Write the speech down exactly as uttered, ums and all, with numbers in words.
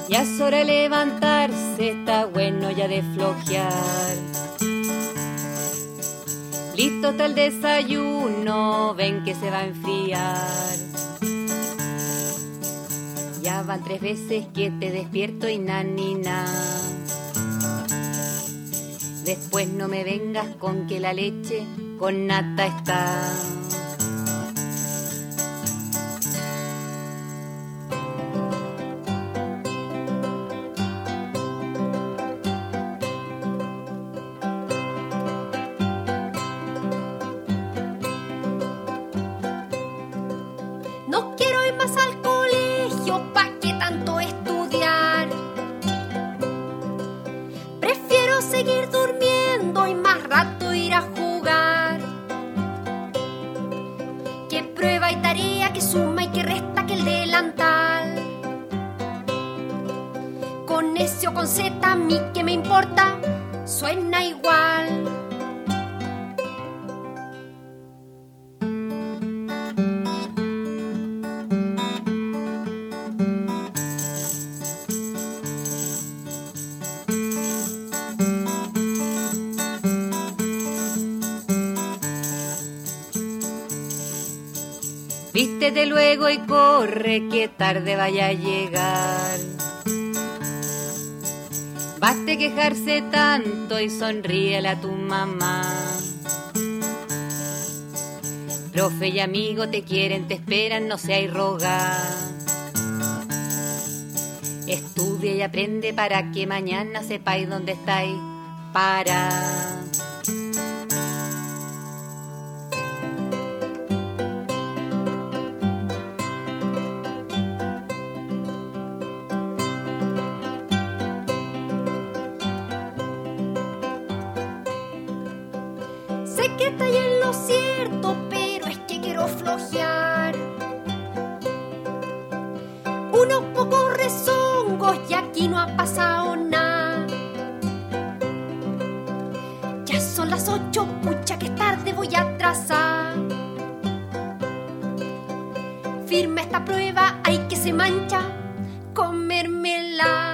Ya es hora de levantarse, está bueno ya de flojear. Listo está el desayuno, ven que se va a enfriar. Ya van tres veces que te despierto y na ni na. Después no me vengas con que la leche con nata está. No quiero ir más al colegio, ¿pa' qué tanto estudiar? Prefiero seguir durmiendo y más rato ir a jugar. Que prueba y tarea, que suma y que resta, que el delantal. Con S o con Z, a mí que me importa, suena igual. Vístete luego y corre, que tarde vaya a llegar. Baste quejarse tanto y sonríele a tu mamá. Profe y amigo te quieren, te esperan, no seas rogar. Estudia y aprende para que mañana sepáis dónde estáis para. Sé que está ahí en lo cierto, pero es que quiero flojear. Unos pocos rezongos y aquí no ha pasado nada. Ya son las ocho, pucha que es tarde, voy a atrasar. Firme esta prueba, hay que se mancha, comérmela.